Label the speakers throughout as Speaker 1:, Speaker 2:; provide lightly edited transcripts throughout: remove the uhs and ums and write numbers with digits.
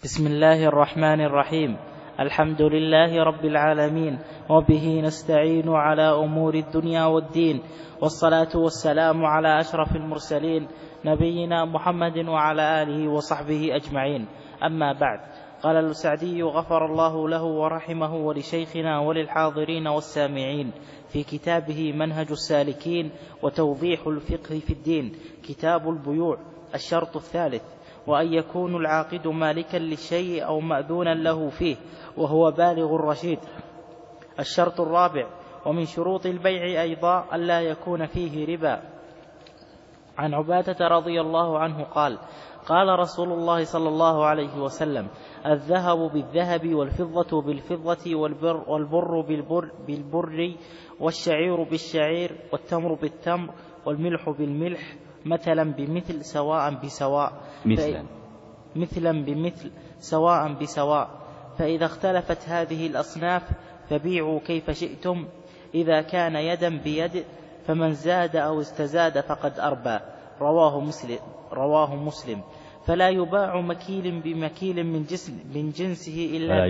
Speaker 1: بسم الله الرحمن الرحيم. الحمد لله رب العالمين، وبه نستعين على أمور الدنيا والدين، والصلاة والسلام على أشرف المرسلين نبينا محمد وعلى آله وصحبه أجمعين. أما بعد، قال السعدي غفر الله له ورحمه ولشيخنا وللحاضرين والسامعين في كتابه منهج السالكين وتوضيح الفقه في الدين، كتاب البيوع: الشرط الثالث: وأن يكون العاقد مالكا للشيء أو مأذونا له فيه وهو بالغ الرشيد. الشرط الرابع: ومن شروط البيع أيضا ألا يكون فيه ربا. عن عبادة رضي الله عنه قال: قال رسول الله صلى الله عليه وسلم: الذهب بالذهب، والفضة بالفضة، والبر بالبر، والشعير بالشعير، والتمر بالتمر، والملح بالملح، مثلا بمثل سواء بسواء، مثلا بمثل سواء بسواء. فإذا اختلفت هذه الأصناف فبيعوا كيف شئتم، إذا كان يدا بيد، فمن زاد أو استزاد فقد أربى. رواه مسلم. فلا يباع مكيل بمكيل من جنسه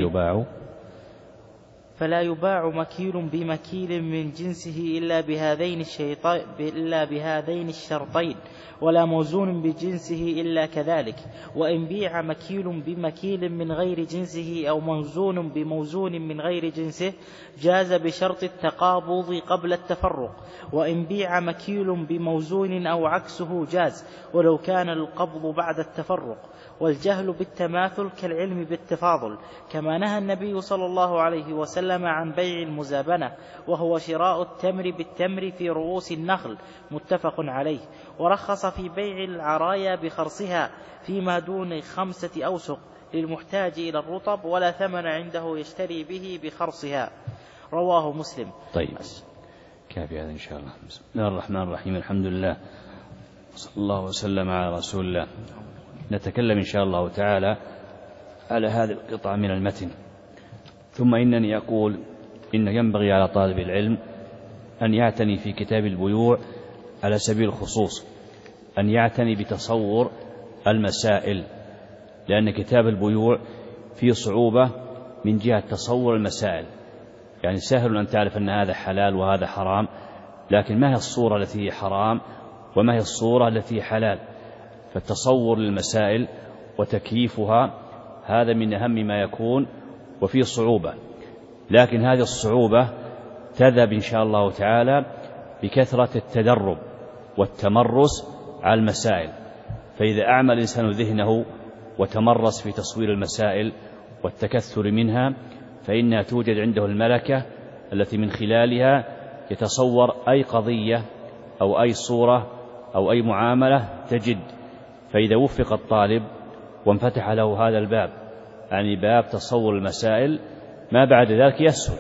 Speaker 1: إلا بهذين الشرطين، ولا موزون بجنسه إلا كذلك. وإن بيع مكيل بمكيل من غير جنسه أو موزون بموزون من غير جنسه جاز بشرط التقابض قبل التفرق. وإن بيع مكيل بموزون أو عكسه جاز ولو كان القبض بعد التفرق. والجهل بالتماثل كالعلم بالتفاضل، كما نهى النبي صلى الله عليه وسلم عن بيع المزابنة، وهو شراء التمر بالتمر في رؤوس النخل، متفق عليه. ورخص في بيع العرايا بخرصها فيما دون 5 أوسق للمحتاج إلى الرطب، ولا ثمن عنده يشتري به بخرصها. رواه مسلم.
Speaker 2: طيب، كافي هذا إن شاء الله. بسم الله الرحمن الرحيم. الحمد لله، صلى الله وسلم على رسول الله. نتكلم إن شاء الله تعالى على هذه القطعة من المتن. ثم إنني أقول إن ينبغي على طالب العلم أن يعتني في كتاب البيوع على سبيل الخصوص، أن يعتني بتصور المسائل، لأن كتاب البيوع فيه صعوبة من جهة تصور المسائل. يعني سهل أن تعرف أن هذا حلال وهذا حرام، لكن ما هي الصورة التي هي حرام وما هي الصورة التي هي حلال؟ فالتصور للمسائل وتكييفها هذا من أهم ما يكون، وفيه صعوبة. لكن هذه الصعوبة تذهب إن شاء الله تعالى بكثرة التدرب والتمرس على المسائل. فإذا أعمل الإنسان ذهنه وتمرس في تصوير المسائل والتكثر منها، فإنها توجد عنده الملكة التي من خلالها يتصور أي قضية أو أي صورة أو أي معاملة تجد. فإذا وفق الطالب وانفتح له هذا الباب، يعني باب تصور المسائل، ما بعد ذلك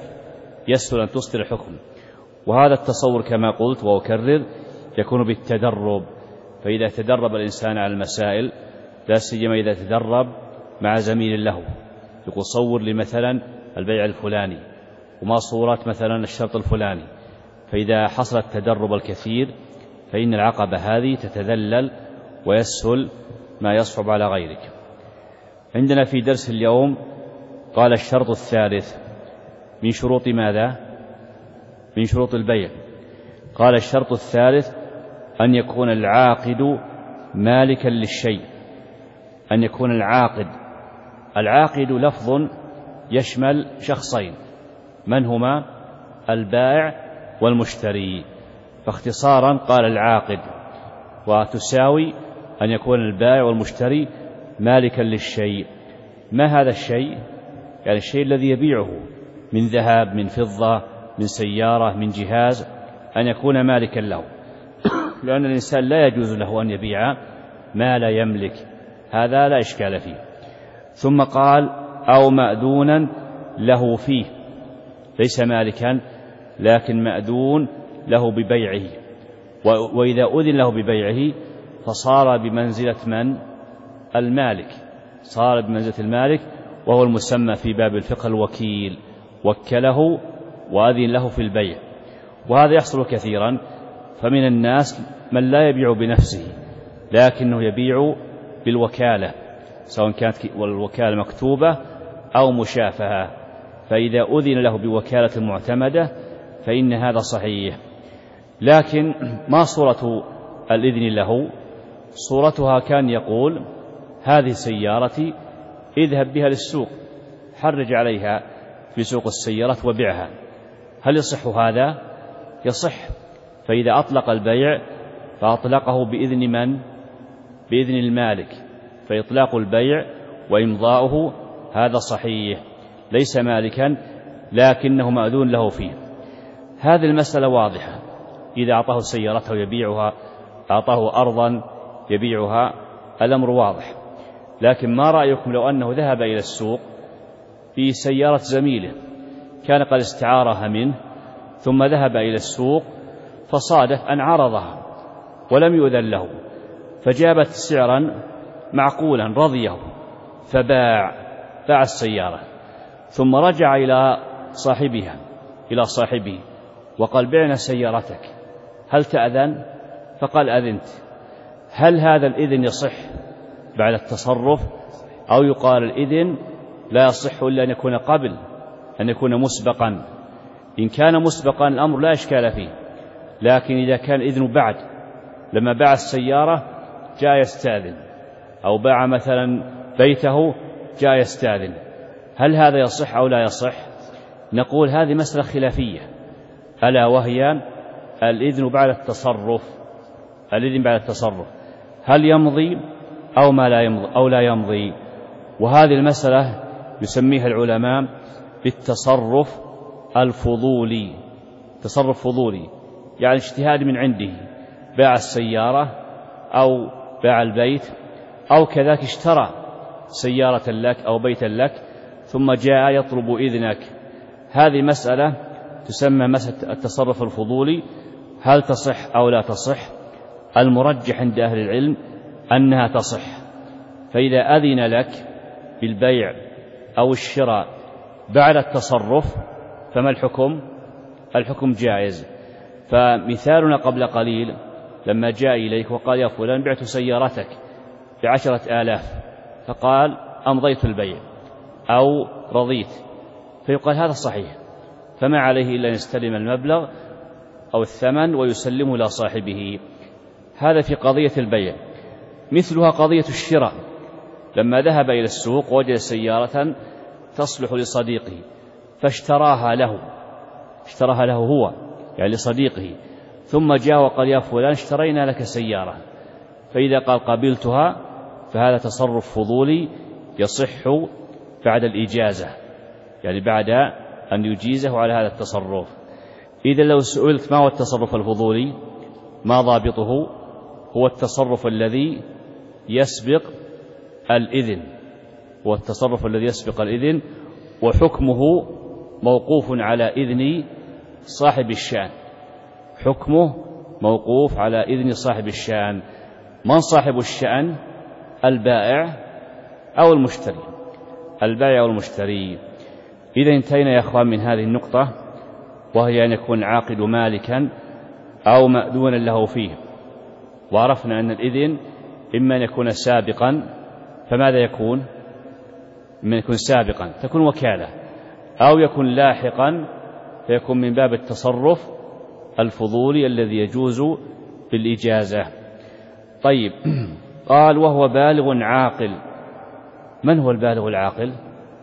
Speaker 2: يسهل أن تصدر الحكم. وهذا التصور كما قلت وأكرر يكون بالتدرب. فإذا تدرب الإنسان على المسائل، لا سيما إذا تدرب مع زميل له، يقول صور لي مثلا البيع الفلاني وما صورت مثلا الشرط الفلاني، فإذا حصل التدرب الكثير فإن العقبة هذه تتذلل ويسهل ما يصعب على غيرك. عندنا في درس اليوم قال: الشرط الثالث من شروط ماذا؟ من شروط البيع. قال: الشرط الثالث أن يكون العاقد مالكا للشيء. أن يكون العاقد لفظ يشمل شخصين، من هما؟ البائع والمشتري. فاختصارا قال العاقد، وتساوي أن يكون البائع والمشتري مالكا للشيء. ما هذا الشيء؟ يعني الشيء الذي يبيعه من ذهب، من فضة، من سيارة، من جهاز، أن يكون مالكا له. لأن الإنسان لا يجوز له أن يبيع ما لا يملك، هذا لا إشكال فيه. ثم قال: أو مأذونا له فيه، ليس مالكا لكن مأذون له ببيعه. وإذا أذن له ببيعه فصار بمنزلة من؟ المالك، صار بمنزلة المالك، وهو المسمى في باب الفقه الوكيل، وكله وأذن له في البيع. وهذا يحصل كثيرا، فمن الناس من لا يبيع بنفسه لكنه يبيع بالوكالة، سواء كانت الوكالة مكتوبة أو مشافهة. فإذا أذن له بوكالة معتمدة فإن هذا صحيح. لكن ما صورة الإذن له؟ صورتها كان يقول: هذه سيارتي، اذهب بها للسوق، حرج عليها في سوق السيارات وبيعها. هل يصح هذا؟ يصح. فإذا أطلق البيع فأطلقه بإذن من؟ بإذن المالك. فإطلاق البيع وإمضاؤه هذا صحيح، ليس مالكا لكنه مأذون له فيه. هذه المسألة واضحة. إذا أعطاه سيارته يبيعها، أعطاه أرضا يبيعها، الأمر واضح. لكن ما رأيكم لو أنه ذهب إلى السوق في سيارة زميله كان قد استعارها منه، ثم ذهب إلى السوق فصادف أن عرضها ولم يؤذن له، فجابت سعرا معقولا رضيه فباع السيارة، ثم رجع إلى صاحبه وقال: بعنا سيارتك، هل تأذن؟ فقال: أذنت. هل هذا الإذن يصح بعد التصرف، أو يقال الإذن لا يصح إلا أن يكون قبل، أن يكون مسبقا؟ إن كان مسبقا الأمر لا إشكال فيه، لكن إذا كان الإذن بعد، لما باع السيارة جاء يستأذن، أو باع مثلا بيته جاء يستأذن، هل هذا يصح أو لا يصح؟ نقول هذه مسألة خلافية، ألا وهي الإذن بعد التصرف. الإذن بعد التصرف هل يمضي أو لا يمضي؟ وهذه المسألة يسميها العلماء بالتصرف الفضولي. تصرف فضولي يعني اجتهاد من عنده، باع السيارة أو باع البيت، أو كذلك اشترى سيارة لك أو بيتا لك ثم جاء يطلب إذنك. هذه مسألة تسمى مسألة التصرف الفضولي، هل تصح أو لا تصح؟ المرجح عند أهل العلم أنها تصح. فإذا أذن لك بالبيع أو الشراء بعد التصرف فما الحكم؟ الحكم جائز. فمثالنا قبل قليل لما جاء إليك وقال: يا فلان، بعت سيارتك ب10,000، فقال: أمضيت البيع أو رضيت، فيقال هذا صحيح، فما عليه إلا أن يستلم المبلغ أو الثمن ويسلمه إلى صاحبه. هذا في قضية البيع. مثلها قضية الشراء، لما ذهب إلى السوق وجد سيارة تصلح لصديقه فاشتراها له هو، يعني لصديقه، ثم جاء وقال: يا فلان، اشترينا لك سيارة. فإذا قال: قبلتها، فهذا تصرف فضولي يصح بعد الإجازة، يعني بعد أن يجيزه على هذا التصرف. إذا لو سئلت ما هو التصرف الفضولي، ما ضابطه؟ هو التصرف الذي يسبق الإذن، وحكمه موقوف على إذن صاحب الشأن. حكمه موقوف على إذن صاحب الشأن. من صاحب الشأن؟ البائع أو المشتري. إذا انتهينا يا أخوان من هذه النقطة، وهي أن يكون العاقد مالكا أو مأذونا له فيه. وعرفنا أن الإذن إما أن يكون سابقا، فماذا يكون؟ إما يكون سابقا تكون وكالة، أو يكون لاحقا فيكون من باب التصرف الفضولي الذي يجوز بالإجازة. طيب، قال: وهو بالغ عاقل. من هو البالغ العاقل؟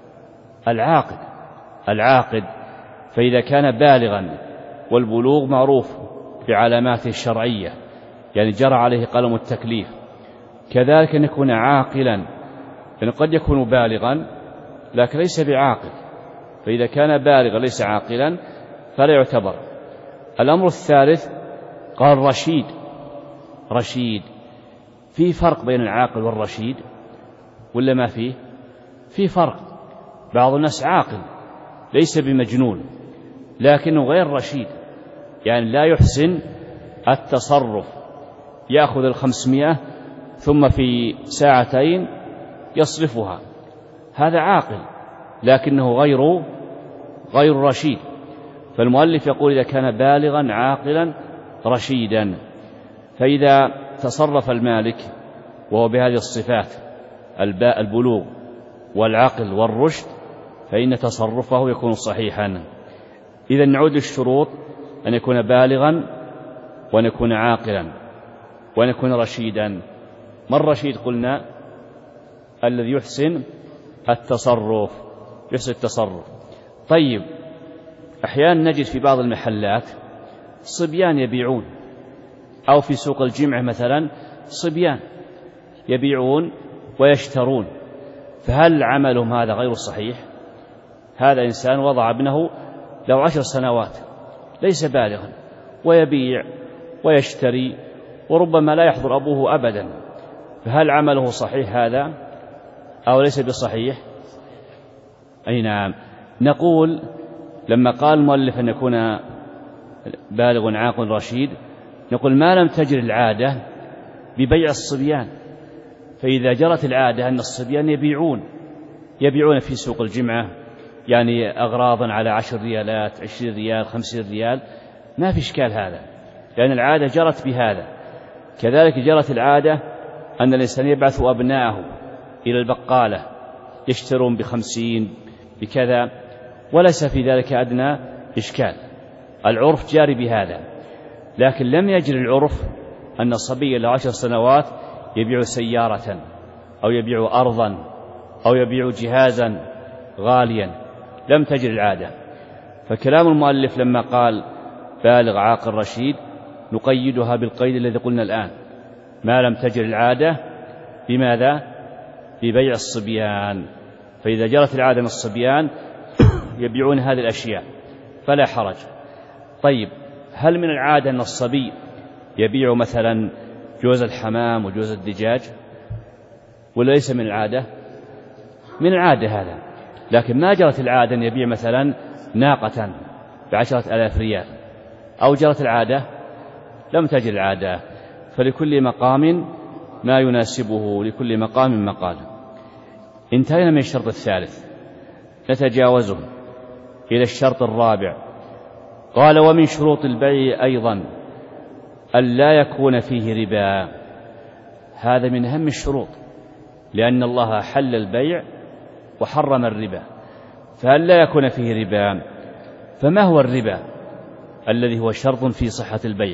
Speaker 2: العاقد. فإذا كان بالغا، والبلوغ معروف بعلاماته الشرعية، يعني جرى عليه قلم التكليف، كذلك أن يكون عاقلا، لأنه قد يكون بالغا لكن ليس بعاقل، فإذا كان بالغا ليس عاقلا فلا يعتبر. الأمر الثالث قال: رشيد. في فرق بين العاقل والرشيد ولا ما فيه؟ في فرق. بعض الناس عاقل ليس بمجنون لكنه غير رشيد، يعني لا يحسن التصرف، يأخذ 500 ثم في ساعتين يصرفها. هذا عاقل لكنه غير رشيد. فالمؤلف يقول: إذا كان بالغا عاقلا رشيدا. فإذا تصرف المالك وهو بهذه الصفات البلوغ والعقل والرشد فإن تصرفه يكون صحيحا. إذا نعود للشروط: أن يكون بالغا، وأن يكون عاقلا، وأن يكون رشيدا. ما الرشيد؟ قلنا الذي يحسن التصرف. طيب، أحيانا نجد في بعض المحلات صبيان يبيعون، أو في سوق الجمعة مثلا صبيان يبيعون ويشترون، فهل عملهم هذا غير صحيح؟ هذا إنسان وضع ابنه له 10 سنوات ليس بالغا ويبيع ويشتري، وربما لا يحضر أبوه أبدا، فهل عمله صحيح هذا أو ليس بصحيح؟ أي نعم. نقول لما قال المؤلف أن يكون بالغ عاقل رشيد، نقول ما لم تجر العادة ببيع الصبيان. فإذا جرت العادة أن الصبيان يبيعون في سوق الجمعة يعني أغراضا على 10 ريالات، 20 ريال، 50 ريال، ما في إشكال هذا، لأن العادة جرت بهذا. كذلك جرت العادة أن الإنسان يبعث أبناءه إلى البقالة يشترون ب50 بكذا، وليس في ذلك أدنى إشكال، العرف جاري بهذا. لكن لم يجري العرف أن الصبي له 10 سنوات يبيع سيارة أو يبيع أرضا أو يبيع جهازا غاليا، لم تجري العادة. فكلام المؤلف لما قال بالغ عاقل رشيد نقيدها بالقيد الذي قلنا الآن: ما لم تجري العادة بماذا؟ ببيع الصبيان. فإذا جرت العادة من الصبيان يبيعون هذه الأشياء فلا حرج. طيب، هل من العادة أن الصبي يبيع مثلا جوز الحمام وجوز الدجاج، ولا ليس من العادة؟ من العادة هذا، لكن ما جرت العادة أن يبيع مثلا ناقة ب10,000 ريال، أو جرت العادة؟ لم تجر العادة. فلكل مقام ما يناسبه، لكل مقام مقال. انتهينا من الشرط الثالث، نتجاوزه إلى الشرط الرابع. قال: ومن شروط البيع أيضا ألا يكون فيه ربا. هذا من أهم الشروط، لأن الله حل البيع وحرم الربا، فهل لا يكون فيه ربا؟ فما هو الربا الذي هو شرط في صحة البيع؟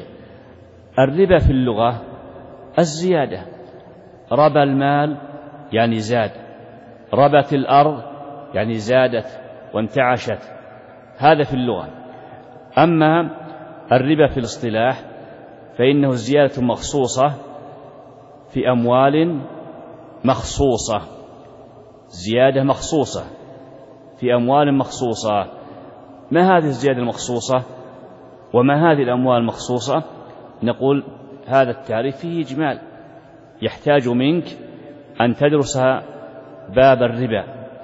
Speaker 2: الربا في اللغة الزيادة. ربى المال يعني زاد، ربت الأرض يعني زادت وانتعشت، هذا في اللغة. أما الربا في الاصطلاح فإنه زيادة مخصوصة في أموال مخصوصة، زيادة مخصوصة في أموال مخصوصة. ما هذه الزيادة المخصوصة وما هذه الأموال المخصوصة؟ نقول هذا التعريف فيه إجمال، يحتاج منك أن تدرس باب الربا،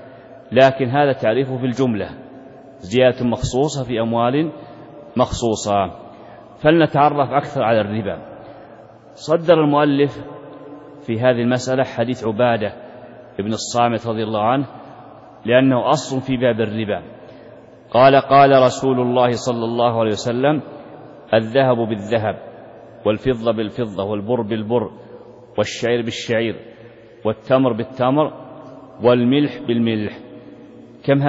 Speaker 2: لكن هذا تعريفه في الجملة: زيادة مخصوصة في أموال مخصوصة. فلنتعرف أكثر على الربا. صدر المؤلف في هذه المسألة حديث عبادة ابن الصامت رضي الله عنه، لأنه أصل في باب الربا. قال: قال رسول الله صلى الله عليه وسلم: الذهب بالذهب، والفضة بالفضة، والبر بالبر، والشعير بالشعير، والتمر بالتمر، والملح بالملح. كم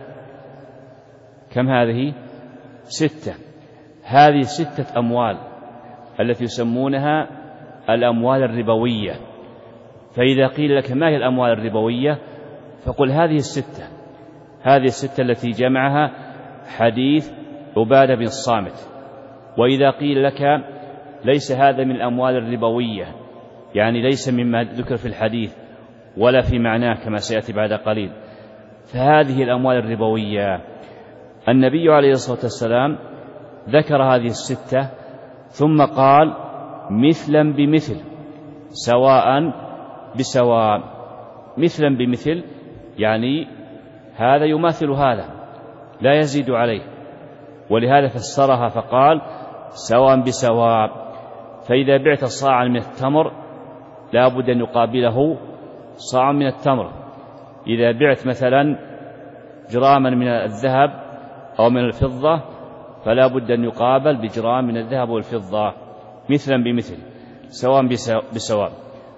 Speaker 2: هذه؟ 6. هذه 6 أموال التي يسمونها الأموال الربوية. فإذا قيل لك ما هي الأموال الربوية فقل هذه 6، هذه 6 التي جمعها حديث عبادة بن الصامت. وإذا قيل لك ليس هذا من الأموال الربوية، يعني ليس مما ذكر في الحديث ولا في معناه كما سيأتي بعد قليل، فهذه الأموال الربوية النبي عليه الصلاة والسلام ذكر هذه 6 ثم قال: مثلا بمثل، سواء بسواء. مثلا بمثل يعني هذا يماثل هذا لا يزيد عليه، ولهذا فسرها فقال: سواء بسواء. فإذا بعت صاعا من التمر لا بد أن يقابله صاع من التمر. إذا بعت مثلا جراما من الذهب أو من الفضة فلا بد أن يقابل بجرام من الذهب والفضة. مثلا بمثل، سواء بسواء.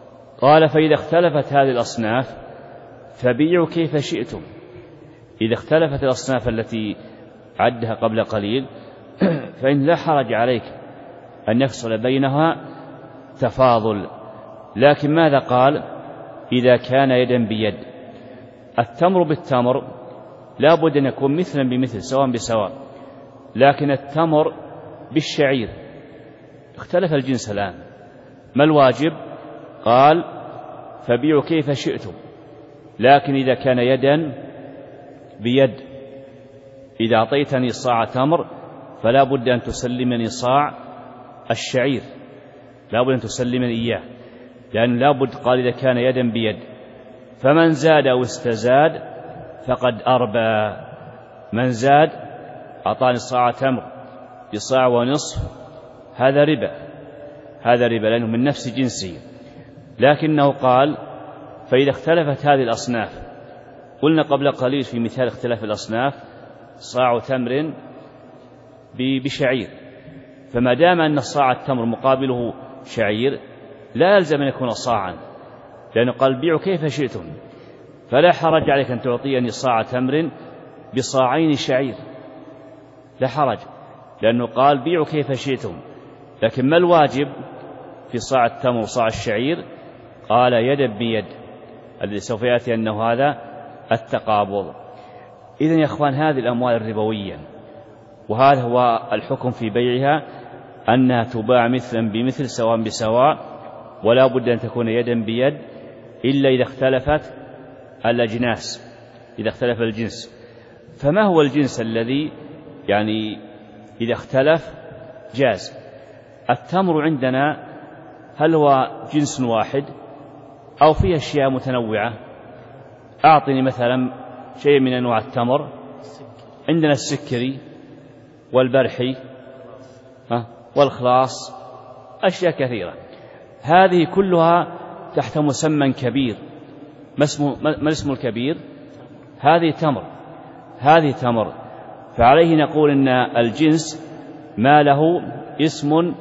Speaker 2: قال فإذا اختلفت هذه الأصناف فبيعوا كيف شئتم. إذا اختلفت الأصناف التي عدها قبل قليل فإن لا حرج عليك أن يفصل بينها تفاضل. لكن ماذا قال؟ إذا كان يدا بيد. التمر بالتمر لا بد أن يكون مثلا بمثل سواء بسواء، لكن التمر بالشعير اختلف الجنس الآن، ما الواجب؟ قال فبيعوا كيف شئتم، لكن إذا كان يدا بيد، إذا أعطيتني صاع تمر فلا بد أن تسلمني صاع الشعير، لا بد أن تسلمني إياه، لأن لا بد. قال إذا كان يدا بيد، فمن زاد أو استزاد فقد أربى. من زاد أعطاني صاع تمر بصاع ونصف، هذا ربا، هذا ربا لأنه من نفس جنسه. لكنه قال فإذا اختلفت هذه الأصناف، قلنا قبل قليل في مثال اختلاف الأصناف صاع تمر بشعير، فما دام أن صاع التمر مقابله شعير لا يلزم أن يكون صاعا، لأنه قال بيعوا كيف شئتم، فلا حرج عليك أن تعطيني صاع تمر بصاعين شعير، لا حرج، لأنه قال بيعوا كيف شئتم. لكن ما الواجب في صاع التمر وصاع الشعير؟ قال يدا بيد، الذي سوف يأتي أنه هذا التقابض. إذن يا أخوان هذه الأموال الربوية، وهذا هو الحكم في بيعها، أنها تباع مثلا بمثل سواء بسواء، ولا بد أن تكون يدا بيد إلا إذا اختلفت الأجناس، إذا اختلف الجنس. فما هو الجنس الذي يعني إذا اختلف جاز؟ التمر عندنا هل هو جنس واحد أو فيه أشياء متنوعة؟ أعطني مثلا شيء من أنواع التمر. عندنا السكري والبرحي والخلاص، أشياء كثيرة، هذه كلها تحت مسمى كبير. ما اسم الكبير؟ هذه تمر، هذه تمر. فعليه نقول إن الجنس ما له اسم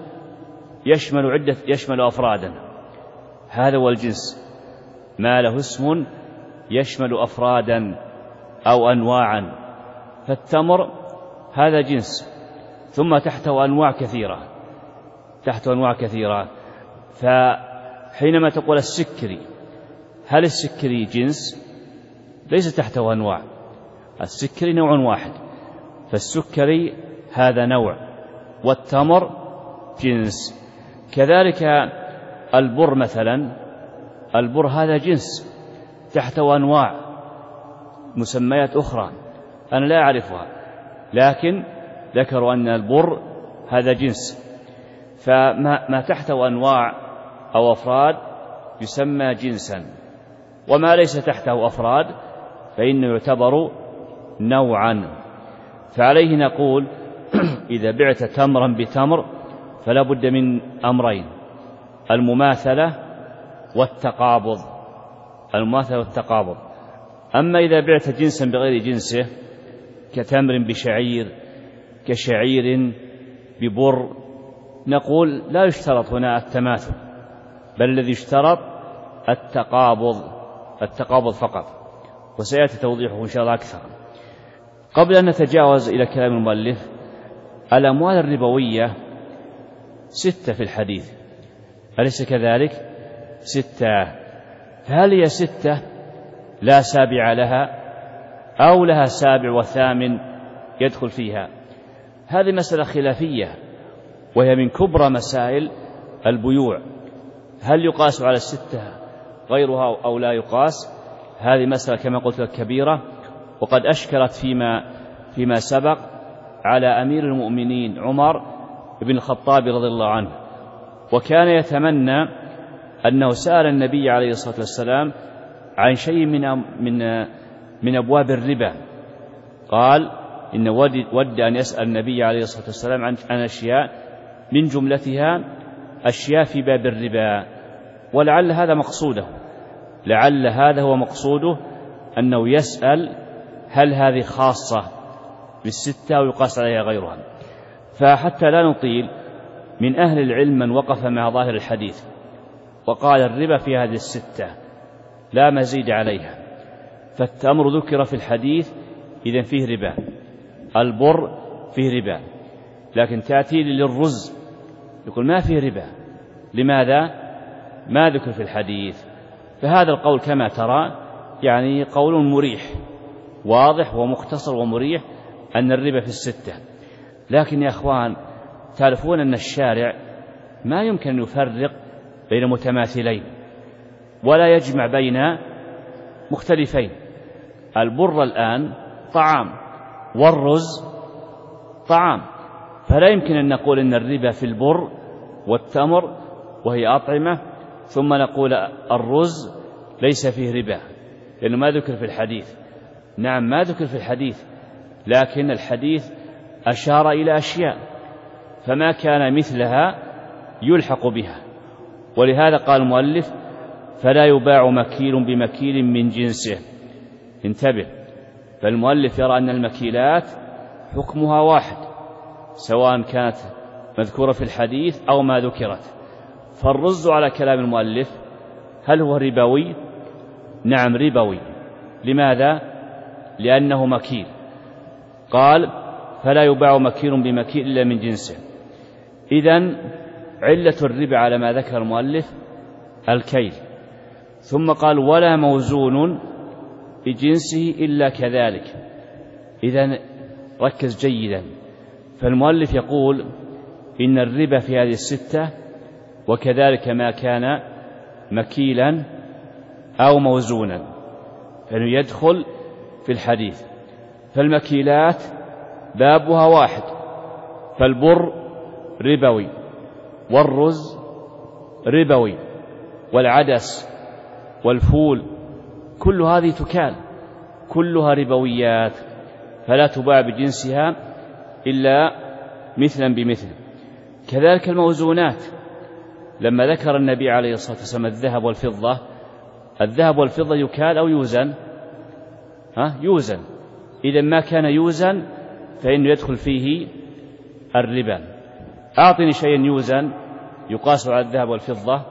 Speaker 2: يشمل أفرادا، هذا هو الجنس، ما له اسم يشمل أفرادا أو أنواعا. فالتمر هذا جنس، ثم تحته أنواع كثيرة، تحته أنواع كثيرة. فحينما تقول السكري، هل السكري جنس؟ ليس تحته أنواع، السكري نوع واحد، فالسكري هذا نوع، والتمر جنس. كذلك البر مثلا، البر هذا جنس تحته أنواع مسميات أخرى أنا لا أعرفها، لكن ذكروا أن البر هذا جنس. فما تحته أنواع أو أفراد يسمى جنسا، وما ليس تحته أفراد فإنه يعتبر نوعا. فعليه نقول إذا بعت تمرا بتمر فلا بد من أمرين: المماثلة والتقابض، المماثلة والتقابض. أما إذا بعت جنسا بغير جنسه كتمر بشعير، كشعير ببر، نقول لا يشترط هنا التماثل، بل الذي يشترط التقابض فقط، وسيأتي توضيحه إن شاء الله أكثر. قبل أن نتجاوز إلى كلام المؤلف، الأموال الربوية 6 في الحديث، أليس كذلك؟ 6. فهل هي 6 لا سابع لها، أو لها سابع وثامن يدخل فيها؟ هذه مسألة خلافية، وهي من كبرى مسائل البيوع. هل يقاس على 6 غيرها أو لا يقاس؟ هذه مسألة كما قلت لك كبيرة، وقد أشكلت فيما سبق على أمير المؤمنين عمر بن الخطاب رضي الله عنه، وكان يتمنى أنه سأل النبي عليه الصلاة والسلام عن شيء من أبواب الربا. قال إن ود أن يسأل النبي عليه الصلاة والسلام عن أشياء من جملتها أشياء في باب الربا، ولعل هذا مقصوده، لعل هذا هو مقصوده، أنه يسأل هل هذه خاصة بالستة أو يقاس عليها غيرها. فحتى لا نطيل، من أهل العلم من وقف مع ظاهر الحديث وقال الربا في هذه الستة لا مزيد عليها. فالتمر ذكر في الحديث إذن فيه ربا، البر فيه ربا، لكن تأتي للرز يقول ما فيه ربا. لماذا؟ ما ذكر في الحديث. فهذا القول كما ترى يعني قول مريح واضح ومختصر ومريح أن الربا في الستة. لكن يا أخوان تعرفون أن الشارع ما يمكن أن يفرق بين متماثلين ولا يجمع بين مختلفين. البر الآن طعام والرز طعام، فلا يمكن أن نقول أن الربا في البر والتمر وهي أطعمة ثم نقول الرز ليس فيه ربا لأنه ما ذكر في الحديث. نعم ما ذكر في الحديث، لكن الحديث أشار إلى أشياء فما كان مثلها يلحق بها، ولهذا قال المؤلف فلا يباع مكيل بمكيل من جنسه. انتبه، فالمؤلف يرى أن المكيلات حكمها واحد سواء كانت مذكورة في الحديث أو ما ذكرت. فالرز على كلام المؤلف هل هو ربوي؟ نعم ربوي. لماذا؟ لأنه مكيل. قال فلا يباع مكيل بمكيل إلا من جنسه. إذن علة الربا على ما ذكر المؤلف الكيل. ثم قال ولا موزون بجنسه إلا كذلك. إذن ركز جيدا، فالمؤلف يقول إن الربا في هذه الستة وكذلك ما كان مكيلا أو موزونا فإنه يدخل في الحديث. فالمكيلات بابها واحد، فالبر ربوي والرز ربوي والعدس والفول كل هذه تكال، كلها ربويات فلا تباع بجنسها إلا مثلا بمثل. كذلك الموزونات لما ذكر النبي عليه الصلاة والسلام الذهب والفضة، الذهب والفضة يكال أو يوزن؟ يوزن. إذا ما كان يوزن فإنه يدخل فيه الربا. أعطني شيئا يوزن يقاس على الذهب والفضة.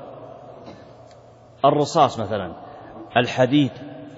Speaker 2: الرصاص مثلا، الحديد،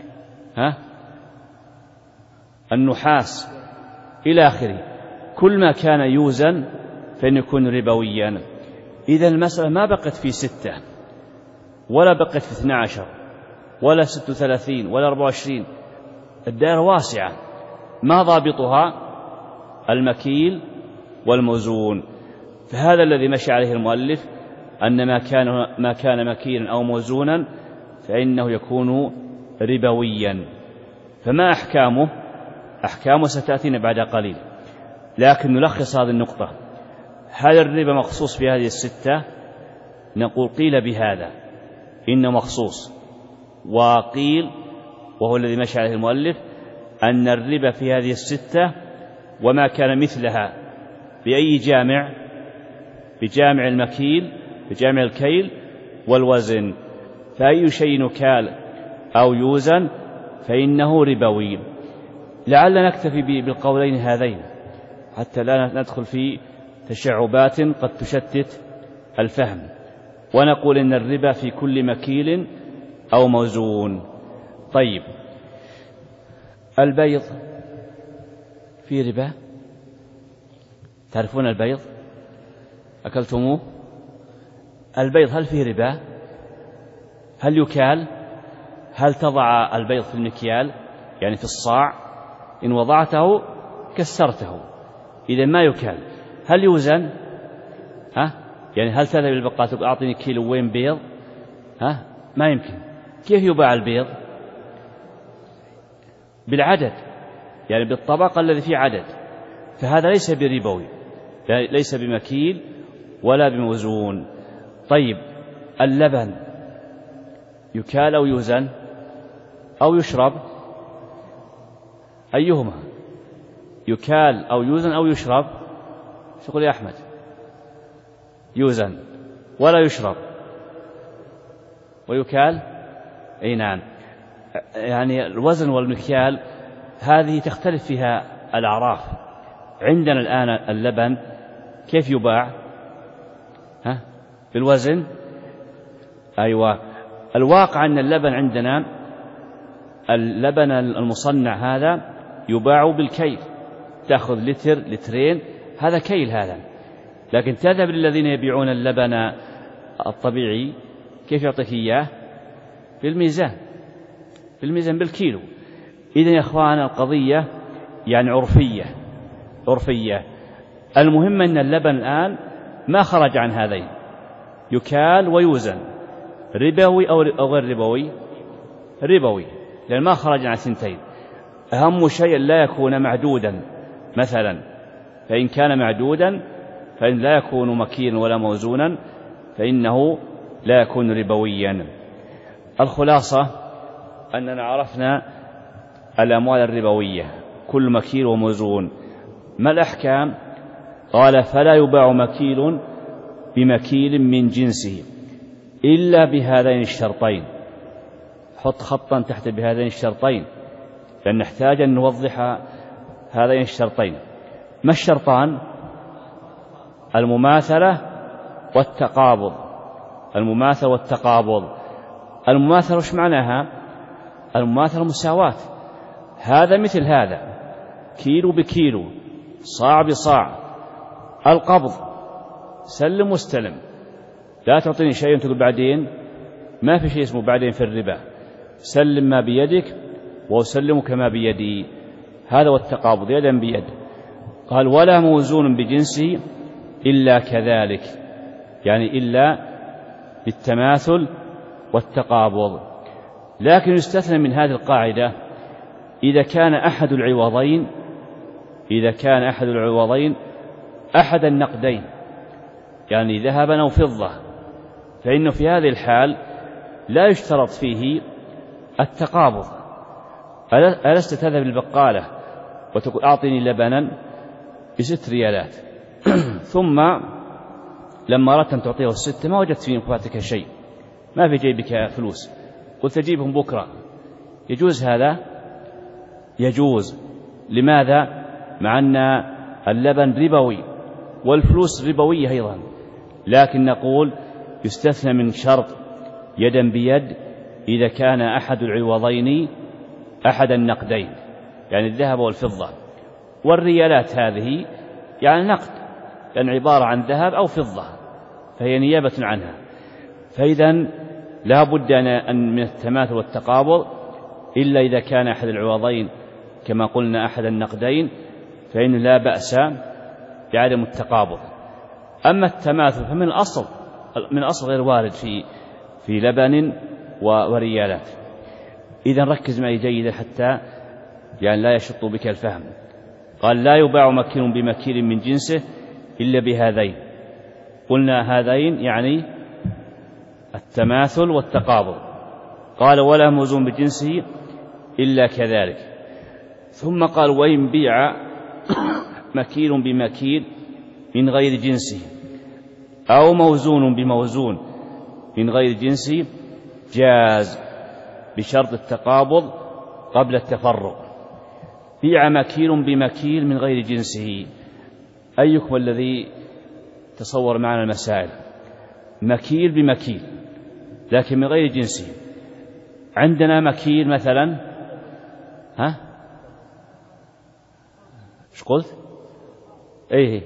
Speaker 2: النحاس إلى آخره، كل ما كان يوزن فإنه يكون ربويا. إذا المسألة ما بقت في 6 ولا بقت في 12 ولا 36 ولا 24، الدائرة واسعة ما ضابطها المكيل والموزون. فهذا الذي مشى عليه المؤلف أن ما كان مكيلا أو موزونا فإنه يكون ربويا. فما أحكامه؟ أحكامه ستأتينا بعد قليل، لكن نلخص هذه النقطة. هل الربا مخصوص في هذه الستة؟ نقول قيل بهذا إنه مخصوص، وقيل وهو الذي مشى عليه المؤلف أن الربا في هذه الستة وما كان مثلها بأي جامع؟ بجامع المكيل، بجامع الكيل والوزن. فأي شيء نكال أو يوزن فإنه ربوي. لعل نكتفي بالقولين هذين حتى لا ندخل في تشعبات قد تشتت الفهم، ونقول إن الربا في كل مكيل أو موزون. طيب، البيض في ربا؟ تعرفون البيض؟ أكلتموه؟ البيض هل فيه ربا؟ هل يكال؟ هل تضع البيض في المكيال يعني في الصاع؟ إن وضعته كسرته، إذا ما يكال. هل يوزن؟ يعني هل تذهب البقالة تقول أعطني كيلوين بيض؟ ما يمكن. كيف يباع البيض؟ بالعدد، يعني بالطبق الذي فيه عدد. فهذا ليس بربوي، ليس بمكيل ولا بموزون. طيب، اللبن يكال أو يوزن أو يشرب؟ أيهما؟ يكال أو يوزن أو يشرب؟ شو يا أحمد؟ يوزن ولا يشرب ويكال؟ أي نعم. يعني الوزن والمكيال هذه تختلف فيها الأعراف. عندنا الآن اللبن كيف يباع؟ بالوزن أيوة. الواقع أن اللبن عندنا، اللبن المصنع هذا يباع بالكيل، تأخذ لتر لترين، هذا كيل هذا. لكن تذهب للذين يبيعون اللبن الطبيعي، كيف يعطيك إياه؟ بالميزان بالكيلو. إذن يا إخوان القضية يعني عرفية. المهم أن اللبن الآن ما خرج عن هذين، يكال ويوزن، ربوي أو غير ربوي، لأن ما خرج عن ثنتين. أهم شيء لا يكون معدودا مثلا، فإن كان معدودا فإن لا يكون مكيلا ولا موزونا فإنه لا يكون ربويا. الخلاصة أننا عرفنا الأموال الربوية كل مكيل وموزون. ما الأحكام؟ قال فلا يباع مكيل بمكيل من جنسه إلا بهذين الشرطين. حط خطا تحت بهذين الشرطين، لأن نحتاج أن نوضح هذين الشرطين. ما الشرطان؟ المماثلة والتقابض. المماثلة وش معناها؟ المماثلة مساواة، هذا مثل هذا، كيلو بكيلو، صاع بصاع. القبض سلم واستلم، لا تعطيني شيء تقول بعدين، ما في شيء اسمه بعدين في الربا، سلم ما بيدك وأسلمك ما بيدي، هذا والتقابض يدا بيد. قال ولا موزون بجنسه إلا كذلك، يعني إلا بالتماثل والتقابض. لكن يستثنى من هذه القاعدة إذا كان أحد العوضين أحد النقدين، يعني ذهبا أو فضة، فإنه في هذه الحال لا يشترط فيه التقابض. ألست تذهب للبقالة وتقول أعطني لبنا ب6 ريالات ثم لما أردت أن تعطيه 6 ما وجدت في مخباتك شيء، ما في جيبك فلوس، قلت أجيبهم بكرة، يجوز هذا؟ يجوز. لماذا؟ مع أن اللبن ربوي والفلوس ربوية أيضا، لكن نقول يستثنى من شرط يدا بيد إذا كان أحد العوضين أحد النقدين، يعني الذهب والفضة. والريالات هذه يعني نقد، لأن عبارة عن ذهب أو فضة، فهي نيابة عنها. فإذا لا بد أن من التماثل والتقابض، إلا إذا كان أحد العوضين كما قلنا أحد النقدين، فإن لا بأس بعدم التقابض. أما التماثل فمن الأصل غير وارد في لبن وريالات. إذن ركز معي جيدا حتى يعني لا يشط بك الفهم. قال لا يباع مكيل بمكيل من جنسه إلا بهذين. قلنا هذين يعني التماثل والتقابض. قال ولا موزون بجنسه إلا كذلك. ثم قال وإن بيع مكيل بمكيل من غير جنسه أو موزون بموزون من غير جنسه جاز بشرط التقابض قبل التفرق. بيع مكيل بمكيل من غير جنسه، أيكم الذي تصور معنا المسائل؟ مكيل بمكيل لكن من غير جنسه. عندنا مكيل مثلا ايش قلت؟ ايه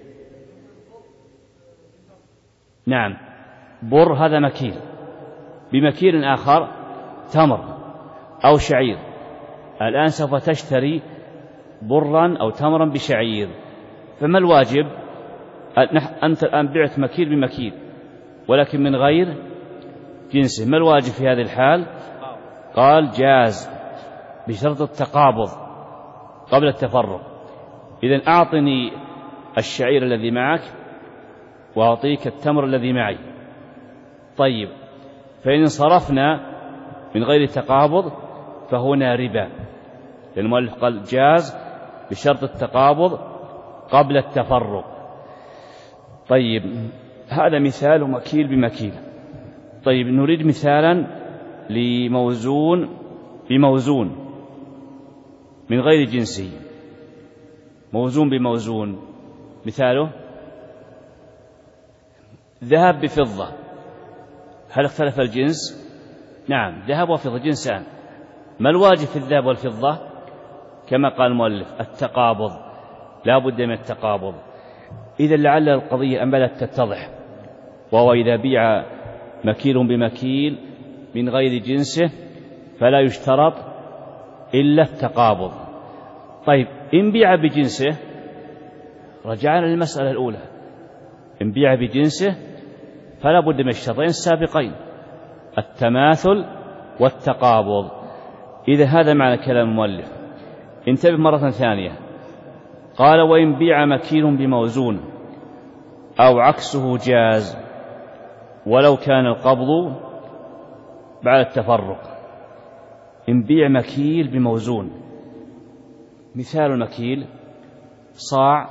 Speaker 2: نعم، بر هذا مكيل، بمكيل آخر تمر أو شعير. الآن سوف تشتري برا أو تمرا بشعير، فما الواجب؟ أنت الآن بعت مكيل بمكيل ولكن من غير جنسه، ما الواجب في هذه الحال؟ قال جاز بشرط التقابض قبل التفرق. إذن أعطني الشعير الذي معك وأعطيك التمر الذي معي. طيب، فإن صرفنا من غير تقابض فهنا ربا، لأن المؤلف قال جاز بشرط التقابض قبل التفرق. طيب، هذا مثال مكيل بمكيل. طيب، نريد مثالا لموزون بموزون من غير جنسه. موزون بموزون مثاله ذهب بفضة، هل اختلف الجنس؟ نعم، ذهب وفضة جنسان. ما الواجب في الذهب والفضة؟ كما قال المؤلف التقابض، لا بد من التقابض. إذا لعل القضية أن بدأت تتضح، وهو إذا بيع مكيل بمكيل من غير جنسه فلا يشترط إلا التقابض. طيب إن بيع بجنسه، رجعنا للمسألة الأولى، إن بيع بجنسه فلا بد من الشرطين السابقين التماثل والتقابض. إذا هذا معنى كلام المؤلف. انتبه مرة ثانية، قال وإن بيع مكيل بموزون أو عكسه جاز ولو كان القبض بعد التفرق. إن بيع مكيل بموزون، مثال المكيل صاع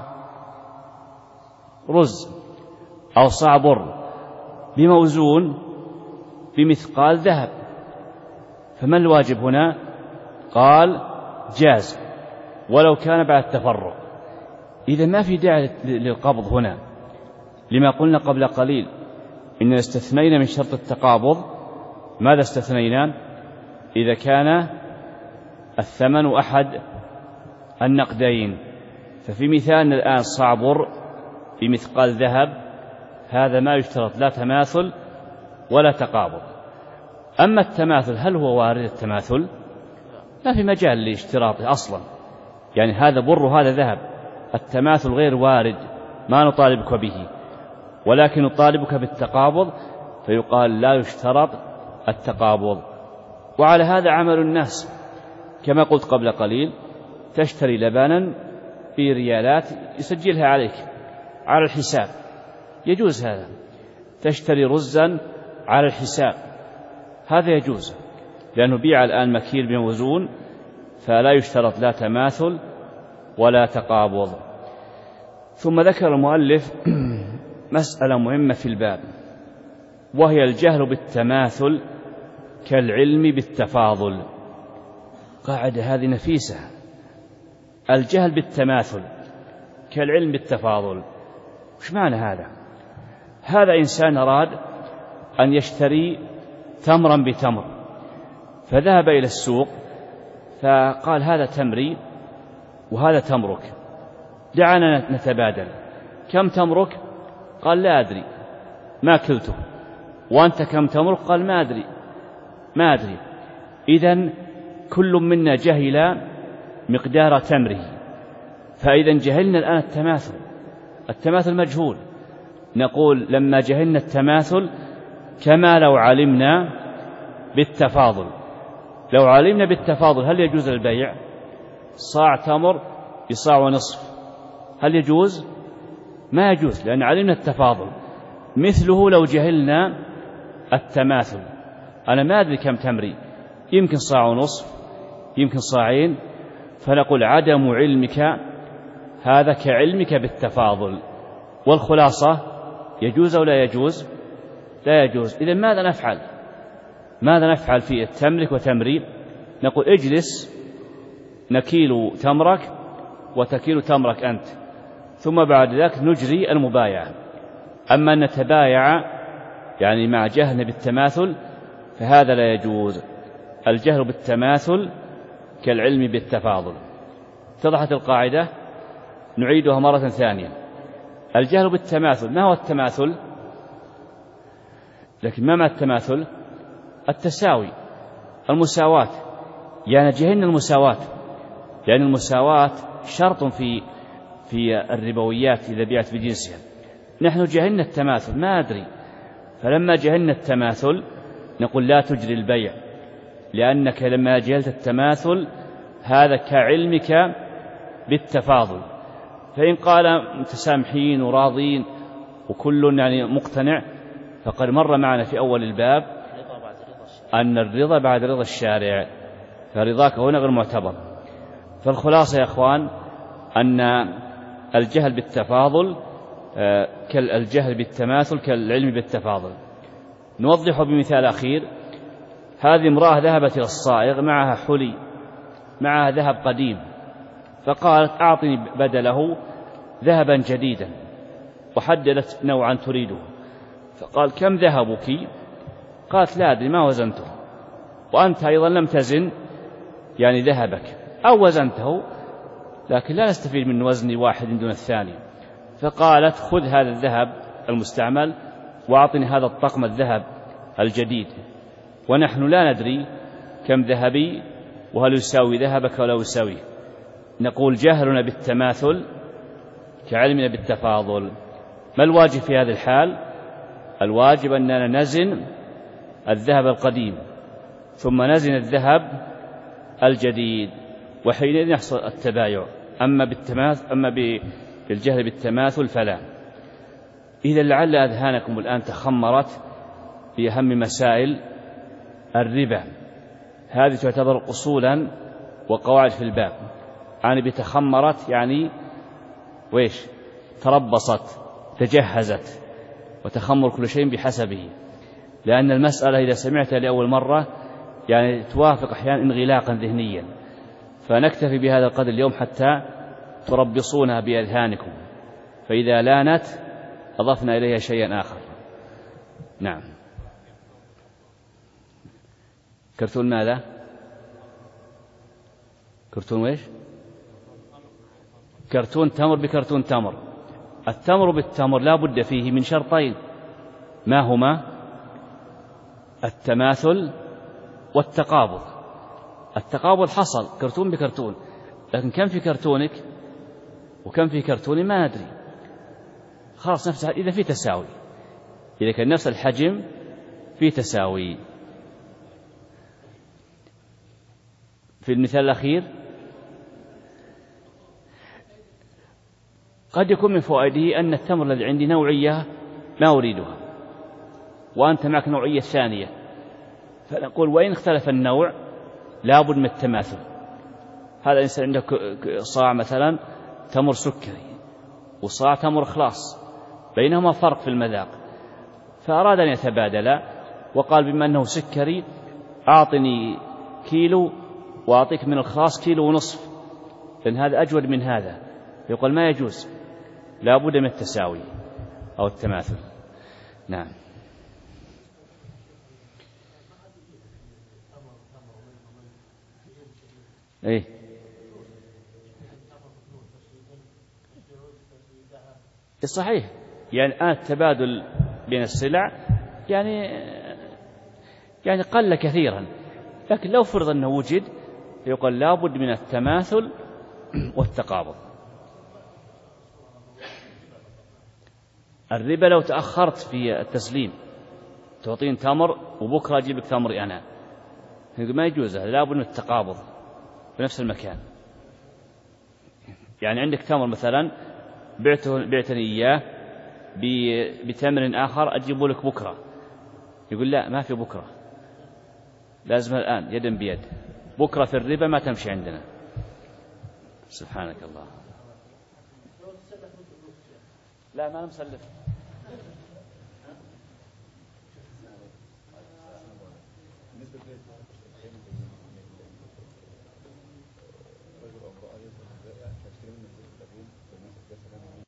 Speaker 2: رز أو صاع بر بموزون بمثقال ذهب، فما الواجب هنا؟ قال جاز ولو كان بعد التفرق. إذا ما في داعي للقبض هنا، لما قلنا قبل قليل إننا استثنينا من شرط التقابض. ماذا استثنينا؟ إذا كان الثمن أحد النقدين. ففي مثالنا الآن صاع بر بمثقال ذهب، هذا ما يشترط لا تماثل ولا تقابض. أما التماثل، هل هو وارد التماثل؟ ما في مجال لاشتراطه أصلا، يعني هذا بر وهذا ذهب، التماثل غير وارد، ما نطالبك به، ولكن نطالبك بالتقابض، فيقال لا يشترط التقابض. وعلى هذا عمل الناس، كما قلت قبل قليل، تشتري لبانا بريالات يسجلها عليك على الحساب، يجوز هذا. تشتري رزا على الحساب، هذا يجوز، لأنه بيع الآن مكيل بموزون، فلا يشترط لا تماثل ولا تقابض. ثم ذكر المؤلف مسألة مهمة في الباب، وهي الجهل بالتماثل كالعلم بالتفاضل. قاعدة هذه نفيسة، الجهل بالتماثل كالعلم بالتفاضل. وش معنى هذا؟ هذا إنسان أراد أن يشتري تمرا بتمر، فذهب إلى السوق فقال هذا تمري وهذا تمرك، دعنا نتبادل، كم تمرك؟ قال لا أدري ما أكلته. وأنت كم تمرك؟ قال ما أدري. إذن كل منا جهل مقدار تمره، فإذا جهلنا الآن التماثل مجهول، نقول لما جهلنا التماثل كما لو علمنا بالتفاضل. لو علمنا بالتفاضل هل يجوز البيع؟ صاع تمر بصاع ونصف، هل يجوز؟ ما يجوز، لأن علمنا التفاضل. مثله لو جهلنا التماثل، أنا ما أدري كم تمري، يمكن صاع ونصف، يمكن صاعين، فنقول عدم علمك هذا كعلمك بالتفاضل. والخلاصة يجوز أو لا يجوز؟ لا يجوز. إذن ماذا نفعل في التملك وتمري؟ نقول اجلس نكيل تمرك وتكيل تمرك أنت، ثم بعد ذلك نجري المبايعة. أما أن نتبايع يعني مع جهل بالتماثل فهذا لا يجوز. الجهل بالتماثل كالعلم بالتفاضل. اتضحت القاعدة؟ نعيدها مرة ثانية. الجهل بالتماثل، ما هو التماثل؟ لكن ما التماثل؟ التساوي، المساواة، يعني جهلنا المساواة، لأن المساواة شرط في الربويات إذا بيعت بجنسها. نحن جهلنا التماثل، ما أدري، فلما جهلنا التماثل نقول لا تجري البيع، لأنك لما جهلت التماثل هذا كعلمك بالتفاضل. فإن قال متسامحين وراضين وكل يعني مقتنع، فقد مر معنا في أول الباب أن الرضا بعد رضا الشارع، فرضاك هنا غير معتبر. فالخلاصة يا أخوان أن الجهل بالتفاضل كالجهل بالتماثل كالعلم بالتفاضل. نوضح بمثال أخير. هذه امرأة ذهبت إلى الصائغ معها حلي، معها ذهب قديم، فقالت أعطني بدله ذهبا جديدا، وحددت نوعا تريده، فقال كم ذهبك؟ قالت لا أدري ما وزنته، وأنت أيضا لم تزن يعني ذهبك، أو وزنته لكن لا نستفيد من وزن واحد دون الثاني. فقالت خذ هذا الذهب المستعمل وأعطني هذا الطقم الذهب الجديد، ونحن لا ندري كم ذهبي وهل يساوي ذهبك ولا يساوي. نقول جهلنا بالتماثل كعلمنا بالتفاضل. ما الواجب في هذه الحال؟ الواجب أننا نزن الذهب القديم ثم نزن الذهب الجديد، وحينئذ يحصل التبايع. أما بالجهل بالتماثل فلا. إذا لعل أذهانكم الآن تخمرت بأهم مسائل الربا، هذه تعتبر أصولا وقواعد في الباب. يعني بتخمرت يعني ويش؟ تربصت، تجهزت، وتخمر كل شيء بحسبه، لأن المسألة إذا سمعتها لأول مرة يعني توافق أحيانا انغلاقا ذهنيا. فنكتفي بهذا القدر اليوم حتى تربصونها بأذهانكم، فإذا لانت أضفنا إليها شيئا آخر. نعم. كرتون ماذا؟ كرتون ويش؟ كرتون تمر بكرتون تمر. التمر بالتمر لا بد فيه من شرطين، ما هما؟ التماثل والتقابض. التقابض حصل كرتون بكرتون، لكن كم في كرتونك وكم في كرتوني ما ندري. خلاص نفسها إذا في تساوي، إذا كان نفس الحجم في تساوي. في المثال الأخير قد يكون من فوائده أن التمر الذي عندي نوعية ما أريدها وأنت معك نوعية ثانية، فنقول وإن اختلف النوع لابد من التماثل. هذا الإنسان عنده صاع مثلا تمر سكري وصاع تمر خلاص، بينهما فرق في المذاق، فأراد أن يتبادل وقال بما أنه سكري أعطني كيلو وأعطيك من الخاص كيلو ونصف، لأن هذا أجود من هذا. يقول ما يجوز، لا بد من التساوي أو التماثل. نعم. إيه صحيح، يعني الآن التبادل بين السلع يعني قل كثيرا، لكن لو فرض أنه وجد يقول لا بد من التماثل والتقابض. الربا لو تأخرت في التسليم تعطين تمر وبكرة أجيب لك تمري أنا، ما يجوز، لا بد من التقابض بنفس المكان. يعني عندك تمر مثلا بعتني إياه بتمر آخر أجيبه لك بكرة، يقول لا ما في بكرة، لازم الآن يدا بيد، بكرة في الربا ما تمشي عندنا. سبحانك الله. لا ما نسلف.